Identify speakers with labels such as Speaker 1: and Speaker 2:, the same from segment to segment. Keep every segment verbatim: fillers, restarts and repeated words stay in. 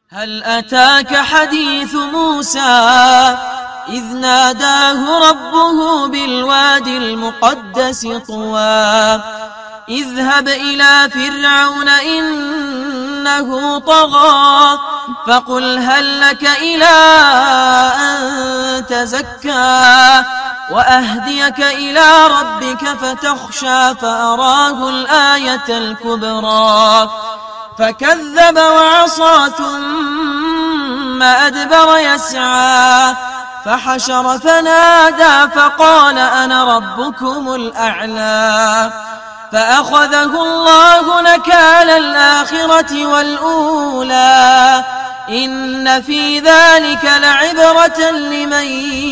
Speaker 1: هل أتاك حديث موسى إذ ناداه ربه بالوادي المقدس طوى اذهب إلى فرعون إنه طغى فقل هل لك إلى أن تزكى وأهديك إلى ربك فتخشى فأراه الآية الكبرى فكذب وعصى ثم أدبر يسعى فحشر فنادى فقال أنا ربكم الأعلى فأخذه الله نكال الآخرة والأولى إن في ذلك لعبرة لمن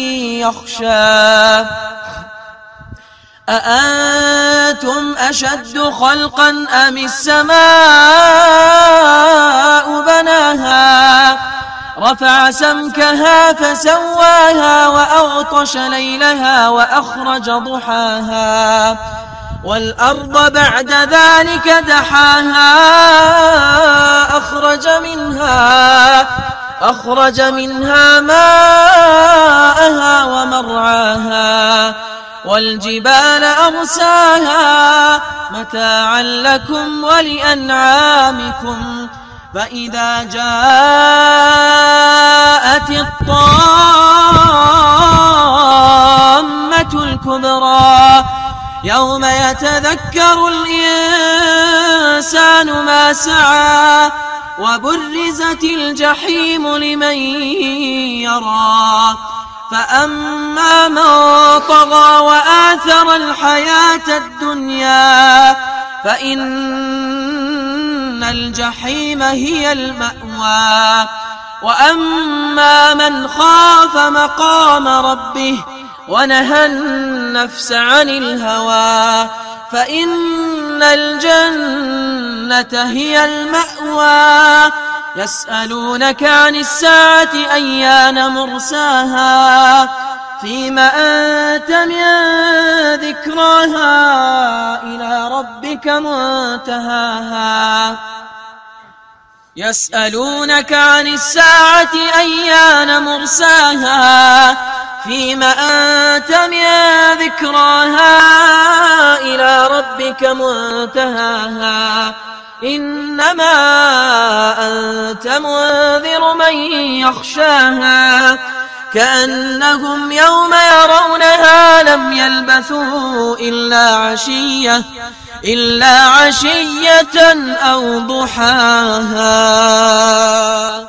Speaker 1: يخشى أأنتم أشد خلقا أم السماء بناها رفع سمكها فسواها وأغطش ليلها وأخرج ضحاها والأرض بعد ذلك دحاها أخرج منها أخرج منها ماءها ومرعاها والجبال أرساها متاعا لكم ولأنعامكم فإذا جاءت الطامة الكبرى يوم يتذكر الإنسان ما سعى وبرزت الجحيم لمن يرى فأما من طغى وآثر الحياة الدنيا فإن الجحيم هي المأوى وأما من خاف مقام ربه ونهى النفس عن الهوى فإن الجنة هي المأوى يسألونك عن الساعة أيان مرساها فيما أنت من ذكراها إلى ربك منتهاها يسألونك عن الساعة أيان مرساها فيما أنت من ذكراها إلى ربك منتهاها إنما أنت منذر من يخشاها كأنهم يوم يرونها لم يلبثوا إلا عشية إلا عشية أو ضحاها.